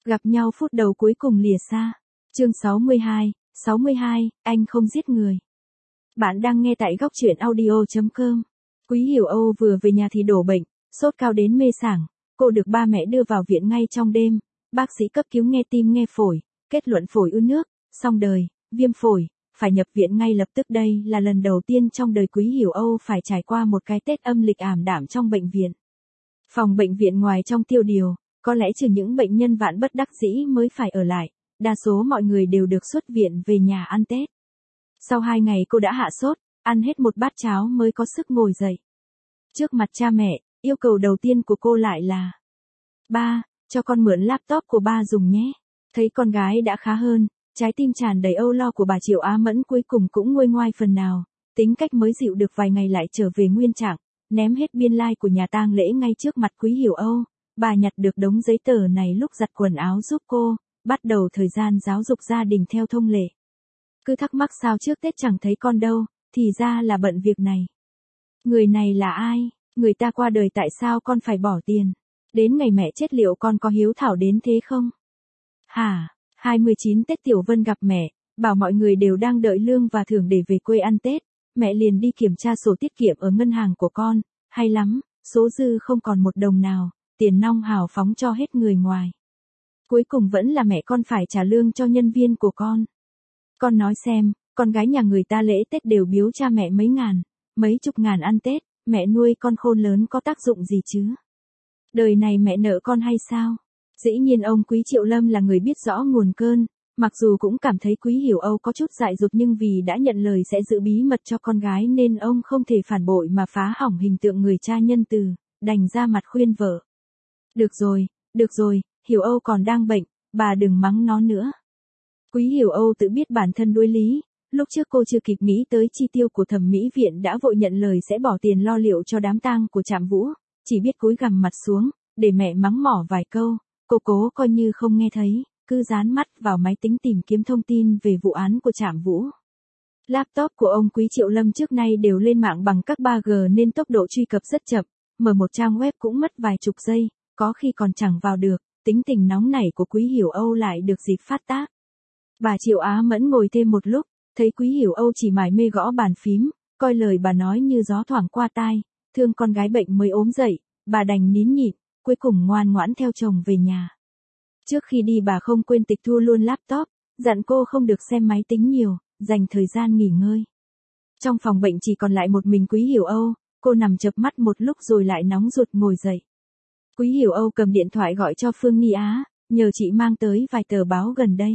Gặp nhau phút đầu cuối cùng lìa xa. Chương 62, anh không giết người. Bạn đang nghe tại góc truyện audio.com. Quý Hiểu Âu vừa về nhà thì đổ bệnh, sốt cao đến mê sảng. Cô được ba mẹ đưa vào viện ngay trong đêm. Bác sĩ cấp cứu nghe tim nghe phổi, kết luận phổi ứ nước, xong đời, viêm phổi, phải nhập viện ngay lập tức. Đây là lần đầu tiên trong đời Quý Hiểu Âu phải trải qua một cái Tết âm lịch ảm đạm trong bệnh viện. Phòng bệnh viện ngoài trong tiêu điều, có lẽ trừ những bệnh nhân vạn bất đắc dĩ mới phải ở lại, đa số mọi người đều được xuất viện về nhà ăn Tết. Sau 2 ngày cô đã hạ sốt, ăn hết một bát cháo mới có sức ngồi dậy. Trước mặt cha mẹ, yêu cầu đầu tiên của cô lại là: "Ba, cho con mượn laptop của ba dùng nhé." Thấy con gái đã khá hơn, trái tim tràn đầy âu lo của bà Triệu Á Mẫn cuối cùng cũng nguôi ngoai phần nào, tính cách mới dịu được vài ngày lại trở về nguyên trạng, ném hết biên lai của nhà tang lễ ngay trước mặt Quý Hiểu Âu. Bà nhặt được đống giấy tờ này lúc giặt quần áo giúp cô, bắt đầu thời gian giáo dục gia đình theo thông lệ. Cứ thắc mắc sao trước Tết chẳng thấy con đâu, thì ra là bận việc này. Người này là ai? Người ta qua đời tại sao con phải bỏ tiền? Đến ngày mẹ chết liệu con có hiếu thảo đến thế không? Hả? 29 Tết Tiểu Vân gặp mẹ, bảo mọi người đều đang đợi lương và thưởng để về quê ăn Tết. Mẹ liền đi kiểm tra sổ tiết kiệm ở ngân hàng của con, hay lắm, số dư không còn một đồng nào, tiền nong hào phóng cho hết người ngoài. Cuối cùng vẫn là mẹ con phải trả lương cho nhân viên của con. Con nói xem, con gái nhà người ta lễ Tết đều biếu cha mẹ mấy ngàn, mấy chục ngàn ăn Tết, mẹ nuôi con khôn lớn có tác dụng gì chứ? Đời này mẹ nợ con hay sao? Dĩ nhiên ông Quý Triệu Lâm là người biết rõ nguồn cơn, mặc dù cũng cảm thấy Quý Hiểu Âu có chút dại dột nhưng vì đã nhận lời sẽ giữ bí mật cho con gái nên ông không thể phản bội mà phá hỏng hình tượng người cha nhân từ, đành ra mặt khuyên vợ. Được rồi, Hiểu Âu còn đang bệnh, bà đừng mắng nó nữa. Quý Hiểu Âu tự biết bản thân đuối lý, lúc trước cô chưa kịp nghĩ tới chi tiêu của thẩm mỹ viện đã vội nhận lời sẽ bỏ tiền lo liệu cho đám tang của Trạm Vũ, chỉ biết cúi gằm mặt xuống, để mẹ mắng mỏ vài câu, cô cố coi như không nghe thấy, cứ dán mắt vào máy tính tìm kiếm thông tin về vụ án của Trạm Vũ. Laptop của ông Quý Triệu Lâm trước nay đều lên mạng bằng các 3G nên tốc độ truy cập rất chậm, mở một trang web cũng mất vài chục giây, có khi còn chẳng vào được, tính tình nóng nảy của Quý Hiểu Âu lại được dịp phát tác. Bà Triệu Á Mẫn ngồi thêm một lúc, thấy Quý Hiểu Âu chỉ mải mê gõ bàn phím, coi lời bà nói như gió thoảng qua tai, thương con gái bệnh mới ốm dậy, bà đành nín nhịn, cuối cùng ngoan ngoãn theo chồng về nhà. Trước khi đi bà không quên tịch thu luôn laptop, dặn cô không được xem máy tính nhiều, dành thời gian nghỉ ngơi. Trong phòng bệnh chỉ còn lại một mình Quý Hiểu Âu, cô nằm chợp mắt một lúc rồi lại nóng ruột ngồi dậy. Quý Hiểu Âu cầm điện thoại gọi cho Phương Nghi Á, nhờ chị mang tới vài tờ báo gần đây.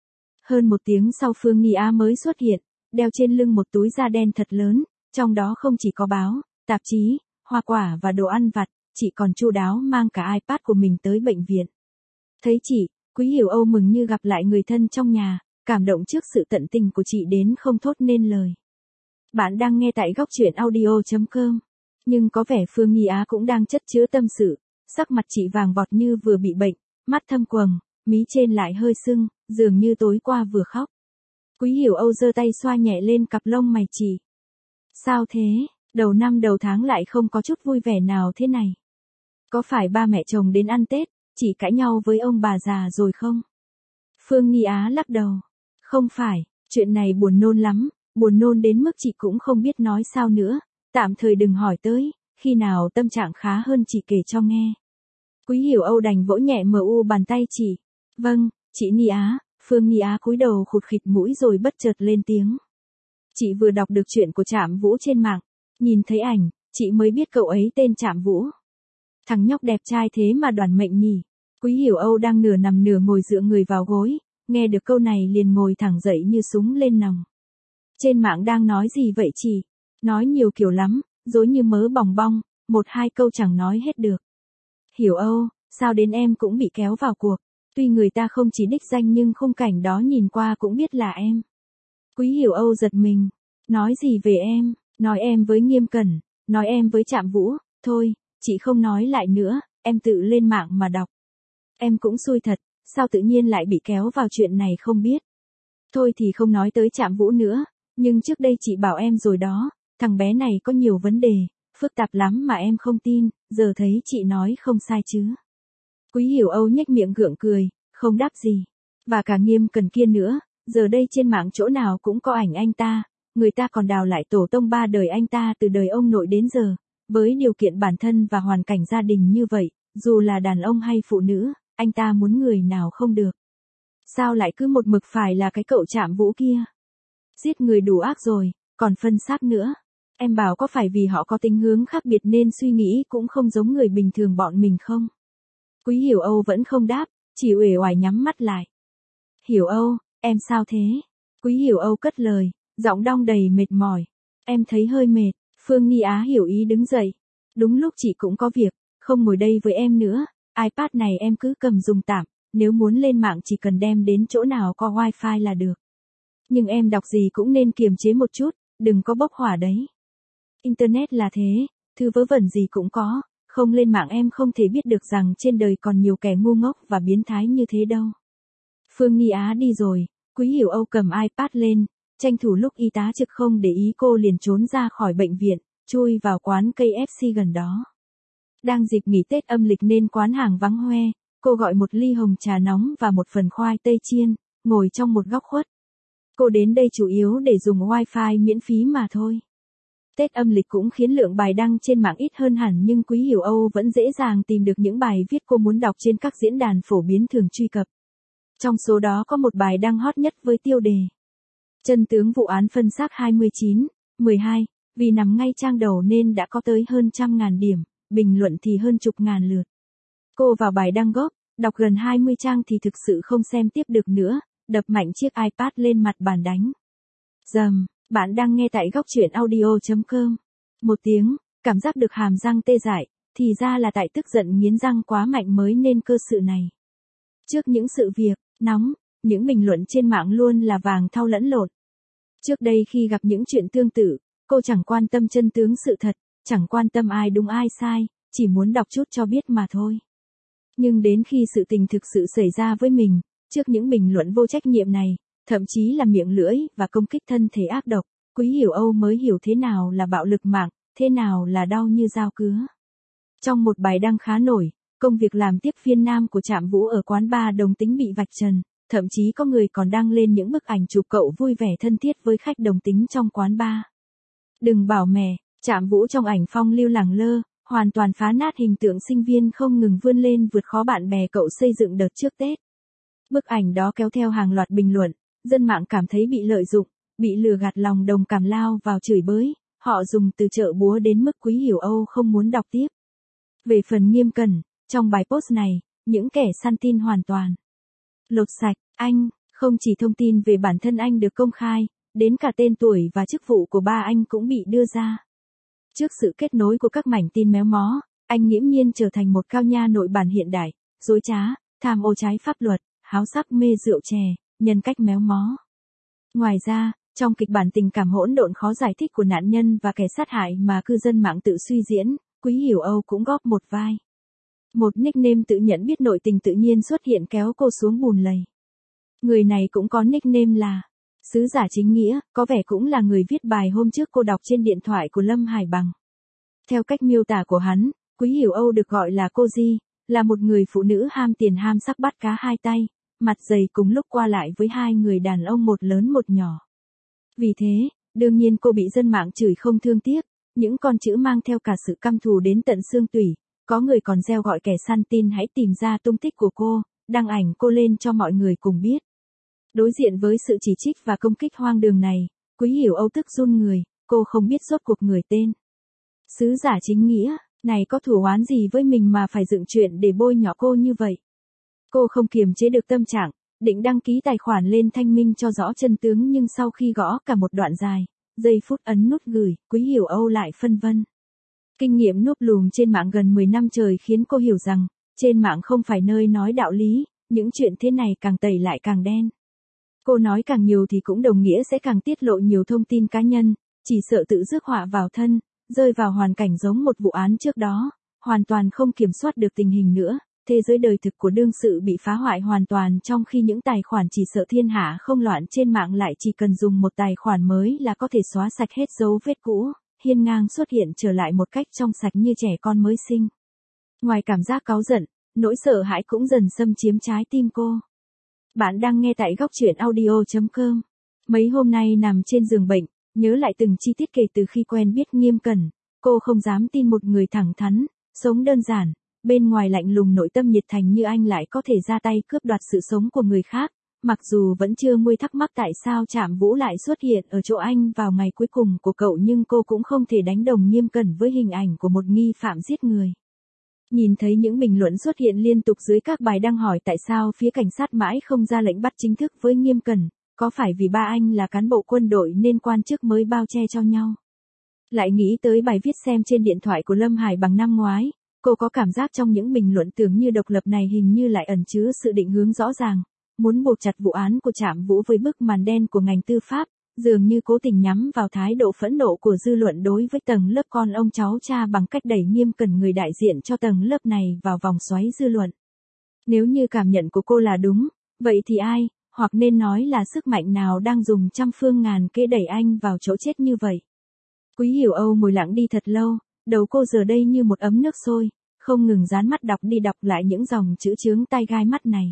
Hơn 1 tiếng sau Phương Nghi Á mới xuất hiện, đeo trên lưng một túi da đen thật lớn, trong đó không chỉ có báo, tạp chí, hoa quả và đồ ăn vặt, chị còn chu đáo mang cả iPad của mình tới bệnh viện. Thấy chị, Quý Hiểu Âu mừng như gặp lại người thân trong nhà, cảm động trước sự tận tình của chị đến không thốt nên lời. Bạn đang nghe tại góc truyện audio.com. Nhưng có vẻ Phương Nghi Á cũng đang chất chứa tâm sự, sắc mặt chị vàng vọt như vừa bị bệnh, mắt thâm quầng, mí trên lại hơi sưng, dường như tối qua vừa khóc. Quý Hiểu Âu giơ tay xoa nhẹ lên cặp lông mày chị. Sao thế, đầu năm đầu tháng lại không có chút vui vẻ nào thế này? Có phải ba mẹ chồng đến ăn Tết, chị cãi nhau với ông bà già rồi không? Phương Nghi Á lắc đầu. Không phải, chuyện này buồn nôn lắm, buồn nôn đến mức chị cũng không biết nói sao nữa, tạm thời đừng hỏi tới, khi nào tâm trạng khá hơn chị kể cho nghe. Quý Hiểu Âu đành vỗ nhẹ bàn tay chị. Vâng, chị Nghi Á. Phương Nghi Á cúi đầu khụt khịt mũi rồi bất chợt lên tiếng. Chị vừa đọc được chuyện của Trạm Vũ trên mạng, nhìn thấy ảnh, chị mới biết cậu ấy tên Trạm Vũ. Thằng nhóc đẹp trai thế mà đoản mệnh nhỉ. Quý Hiểu Âu đang nửa nằm nửa ngồi dựa người vào gối, nghe được câu này liền ngồi thẳng dậy như súng lên nòng. Trên mạng đang nói gì vậy chị? Nói nhiều kiểu lắm, dối như mớ bòng bong, 1-2 câu chẳng nói hết được. Hiểu Âu, sao đến em cũng bị kéo vào cuộc? Tuy người ta không chỉ đích danh nhưng khung cảnh đó nhìn qua cũng biết là em. Quý Hiểu Âu giật mình. Nói gì về em? Nói em với Nghiêm Cẩn, nói em với Trạm Vũ, thôi, chị không nói lại nữa, em tự lên mạng mà đọc. Em cũng xui thật, sao tự nhiên lại bị kéo vào chuyện này không biết. Thôi thì không nói tới Trạm Vũ nữa, nhưng trước đây chị bảo em rồi đó, thằng bé này có nhiều vấn đề, phức tạp lắm mà em không tin, giờ thấy chị nói không sai chứ. Quý Hiểu Âu nhếch miệng gượng cười, Không đáp gì. Và cả Nghiêm Cần kia nữa, giờ đây trên mạng chỗ nào cũng có ảnh anh ta, người ta còn đào lại tổ tông 3 đời anh ta từ đời ông nội đến giờ, với điều kiện bản thân và hoàn cảnh gia đình như vậy, dù là đàn ông hay phụ nữ, anh ta muốn người nào không được. Sao lại cứ một mực phải là cái cậu Trạm Vũ kia? Giết người đủ ác rồi, còn phân xác nữa. Em bảo có phải vì họ có tính hướng khác biệt nên suy nghĩ cũng không giống người bình thường bọn mình không? Quý Hiểu Âu vẫn không đáp, chỉ uể oải nhắm mắt lại. Hiểu Âu, em sao thế? Quý Hiểu Âu cất lời, giọng đong đầy mệt mỏi. Em thấy hơi mệt. Phương Ni Á hiểu ý đứng dậy. Đúng lúc chị cũng có việc, không ngồi đây với em nữa, iPad này em cứ cầm dùng tạm, nếu muốn lên mạng chỉ cần đem đến chỗ nào có wifi là được. Nhưng em đọc gì cũng nên kiềm chế một chút, đừng có bốc hỏa đấy. Internet là thế, thứ vớ vẩn gì cũng có, không lên mạng em không thể biết được rằng trên đời còn nhiều kẻ ngu ngốc và biến thái như thế đâu. Phương Ni Á đi rồi, Quý Hiểu Âu cầm iPad lên, tranh thủ lúc y tá trực không để ý cô liền trốn ra khỏi bệnh viện, chui vào quán KFC gần đó. Đang dịp nghỉ Tết âm lịch nên quán hàng vắng hoe, cô gọi một ly hồng trà nóng và một phần khoai tây chiên, ngồi trong một góc khuất. Cô đến đây chủ yếu để dùng wifi miễn phí mà thôi. Tết âm lịch cũng khiến lượng bài đăng trên mạng ít hơn hẳn nhưng Quý Hiểu Âu vẫn dễ dàng tìm được những bài viết cô muốn đọc trên các diễn đàn phổ biến thường truy cập. Trong số đó có một bài đăng hot nhất với tiêu đề Chân tướng vụ án phân xác 29/12, vì nằm ngay trang đầu nên đã có tới hơn 100.000 điểm, bình luận thì hơn chục ngàn lượt. Cô vào bài đăng gốc, đọc gần 20 trang thì thực sự không xem tiếp được nữa, đập mạnh chiếc iPad lên mặt bàn đánh. Dầm, bạn đang nghe tại góc truyện audio.com. Một tiếng, cảm giác được hàm răng tê dại, thì ra là tại tức giận nghiến răng quá mạnh mới nên cơ sự này. Trước những sự việc nóng, những bình luận trên mạng luôn là vàng thau lẫn lộn. Trước đây khi gặp những chuyện tương tự, cô chẳng quan tâm chân tướng sự thật, chẳng quan tâm ai đúng ai sai, chỉ muốn đọc chút cho biết mà thôi. Nhưng đến khi sự tình thực sự xảy ra với mình, trước những bình luận vô trách nhiệm này, thậm chí là miệng lưỡi và công kích thân thể ác độc, Quý Hiểu Âu mới hiểu thế nào là bạo lực mạng, thế nào là đau như dao cứa. Trong một bài đăng khá nổi, công việc làm tiếp viên nam của Trạm Vũ ở quán bar đồng tính bị vạch trần, thậm chí có người còn đăng lên những bức ảnh chụp cậu vui vẻ thân thiết với khách đồng tính trong quán bar. Đừng bảo mẹ, Trạm Vũ trong ảnh phong lưu lẳng lơ, hoàn toàn phá nát hình tượng sinh viên không ngừng vươn lên vượt khó bạn bè cậu xây dựng đợt trước Tết. Bức ảnh đó kéo theo hàng loạt bình luận, dân mạng cảm thấy bị lợi dụng, bị lừa gạt lòng đồng cảm lao vào chửi bới, họ dùng từ chợ búa đến mức Quý Hiểu Âu không muốn đọc tiếp. Về phần Nghiêm Cần, trong bài post này, những kẻ săn tin hoàn toàn lột sạch anh, không chỉ thông tin về bản thân anh được công khai, đến cả tên tuổi và chức vụ của ba anh cũng bị đưa ra. Trước sự kết nối của các mảnh tin méo mó, anh nghiễm nhiên trở thành một cao nha nội bản hiện đại, dối trá, tham ô trái pháp luật, háo sắc mê rượu chè, nhân cách méo mó. Ngoài ra, trong kịch bản tình cảm hỗn độn khó giải thích của nạn nhân và kẻ sát hại mà cư dân mạng tự suy diễn, Quý Hiểu Âu cũng góp một vai. Một nickname tự nhận biết nội tình tự nhiên xuất hiện kéo cô xuống bùn lầy. Người này cũng có nickname là Sứ Giả Chính Nghĩa, có vẻ cũng là người viết bài hôm trước cô đọc trên điện thoại của Lâm Hải Bằng. Theo cách miêu tả của hắn, Quý Hiểu Âu được gọi là cô Di, là một người phụ nữ ham tiền ham sắc bắt cá hai tay, mặt dày cùng lúc qua lại với hai người đàn ông một lớn một nhỏ. Vì thế, đương nhiên cô bị dân mạng chửi không thương tiếc, những con chữ mang theo cả sự căm thù đến tận xương tủy, có người còn gieo gọi kẻ săn tin hãy tìm ra tung tích của cô, đăng ảnh cô lên cho mọi người cùng biết. Đối diện với sự chỉ trích và công kích hoang đường này, Quý Hiểu Âu tức run người, cô không biết rốt cuộc người tên Sứ Giả Chính Nghĩa này có thù oán gì với mình mà phải dựng chuyện để bôi nhọ cô như vậy. Cô không kiềm chế được tâm trạng, định đăng ký tài khoản lên thanh minh cho rõ chân tướng nhưng sau khi gõ cả một đoạn dài, giây phút ấn nút gửi, Quý Hiểu Âu lại phân vân. Kinh nghiệm núp lùm trên mạng gần 10 năm trời khiến cô hiểu rằng, trên mạng không phải nơi nói đạo lý, những chuyện thế này càng tẩy lại càng đen. Cô nói càng nhiều thì cũng đồng nghĩa sẽ càng tiết lộ nhiều thông tin cá nhân, chỉ sợ tự rước họa vào thân, rơi vào hoàn cảnh giống một vụ án trước đó, hoàn toàn không kiểm soát được tình hình nữa. Thế giới đời thực của đương sự bị phá hoại hoàn toàn trong khi những tài khoản chỉ sợ thiên hạ không loạn trên mạng lại chỉ cần dùng một tài khoản mới là có thể xóa sạch hết dấu vết cũ, hiên ngang xuất hiện trở lại một cách trong sạch như trẻ con mới sinh. Ngoài cảm giác cáu giận, nỗi sợ hãi cũng dần xâm chiếm trái tim cô. Bạn đang nghe tại góc truyện audio.com. Mấy hôm nay nằm trên giường bệnh, nhớ lại từng chi tiết kể từ khi quen biết Nghiêm Cẩn, cô không dám tin một người thẳng thắn, sống đơn giản, bên ngoài lạnh lùng nội tâm nhiệt thành như anh lại có thể ra tay cướp đoạt sự sống của người khác. Mặc dù vẫn chưa nguôi thắc mắc tại sao Trạm Vũ lại xuất hiện ở chỗ anh vào ngày cuối cùng của cậu, nhưng cô cũng không thể đánh đồng Nghiêm Cẩn với hình ảnh của một nghi phạm giết người. Nhìn thấy những bình luận xuất hiện liên tục dưới các bài đăng hỏi tại sao phía cảnh sát mãi không ra lệnh bắt chính thức với Nghiêm Cẩn, có phải vì ba anh là cán bộ quân đội nên quan chức mới bao che cho nhau. Lại nghĩ tới bài viết xem trên điện thoại của Lâm Hải Bằng năm ngoái, cô có cảm giác trong những bình luận tưởng như độc lập này hình như lại ẩn chứa sự định hướng rõ ràng, muốn buộc chặt vụ án của Trạm Vũ với bức màn đen của ngành tư pháp, dường như cố tình nhắm vào thái độ phẫn nộ của dư luận đối với tầng lớp con ông cháu cha bằng cách đẩy Nghiêm Cẩn, người đại diện cho tầng lớp này, vào vòng xoáy dư luận. Nếu như cảm nhận của cô là đúng, vậy thì ai, hoặc nên nói là sức mạnh nào đang dùng trăm phương ngàn kế đẩy anh vào chỗ chết như vậy? Quý Hiểu Âu ngồi lặng đi thật lâu, đầu cô giờ đây như một ấm nước sôi, không ngừng dán mắt đọc đi đọc lại những dòng chữ chướng tai gai mắt này.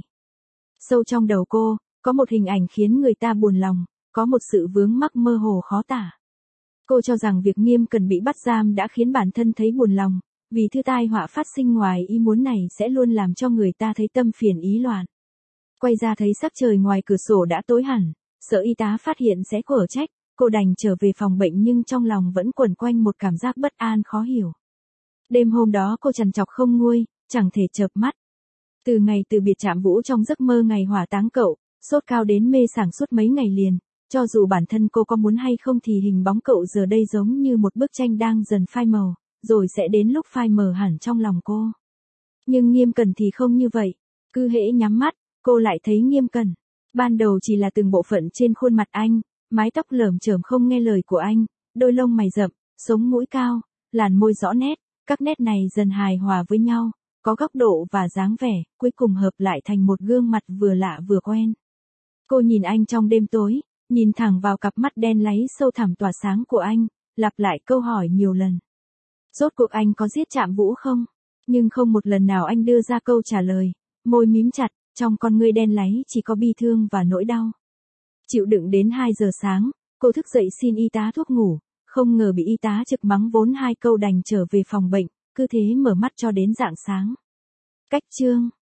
Sâu trong đầu cô, có một hình ảnh khiến người ta buồn lòng, có một sự vướng mắc mơ hồ khó tả. Cô cho rằng việc Nghiêm Cẩn bị bắt giam đã khiến bản thân thấy buồn lòng, vì thứ tai họa phát sinh ngoài ý muốn này sẽ luôn làm cho người ta thấy tâm phiền ý loạn. Quay ra thấy sắc trời ngoài cửa sổ đã tối hẳn, sợ y tá phát hiện sẽ quở trách, cô đành trở về phòng bệnh nhưng trong lòng vẫn quẩn quanh một cảm giác bất an khó hiểu. Đêm hôm đó cô trằn trọc không nguôi, chẳng thể chợp mắt. Từ ngày từ biệt Trạm Vũ trong giấc mơ ngày hỏa táng cậu, sốt cao đến mê sảng suốt mấy ngày liền, cho dù bản thân cô có muốn hay không thì hình bóng cậu giờ đây giống như một bức tranh đang dần phai màu, rồi sẽ đến lúc phai mờ hẳn trong lòng cô. Nhưng Nghiêm Cẩn thì không như vậy, cứ hễ nhắm mắt, cô lại thấy Nghiêm Cẩn. Ban đầu chỉ là từng bộ phận trên khuôn mặt anh, mái tóc lởm chởm không nghe lời của anh, đôi lông mày rậm, sống mũi cao, làn môi rõ nét, các nét này dần hài hòa với nhau, có góc độ và dáng vẻ, cuối cùng hợp lại thành một gương mặt vừa lạ vừa quen. Cô nhìn anh trong đêm tối, nhìn thẳng vào cặp mắt đen láy sâu thẳm tỏa sáng của anh, lặp lại câu hỏi nhiều lần. Rốt cuộc anh có giết Trạm Vũ không? Nhưng không một lần nào anh đưa ra câu trả lời, môi mím chặt, trong con ngươi đen láy chỉ có bi thương và nỗi đau. Chịu đựng đến 2 giờ sáng, cô thức dậy xin y tá thuốc ngủ, không ngờ bị y tá trực mắng vốn 2 câu đành trở về phòng bệnh, cứ thế mở mắt cho đến rạng sáng. Cách chương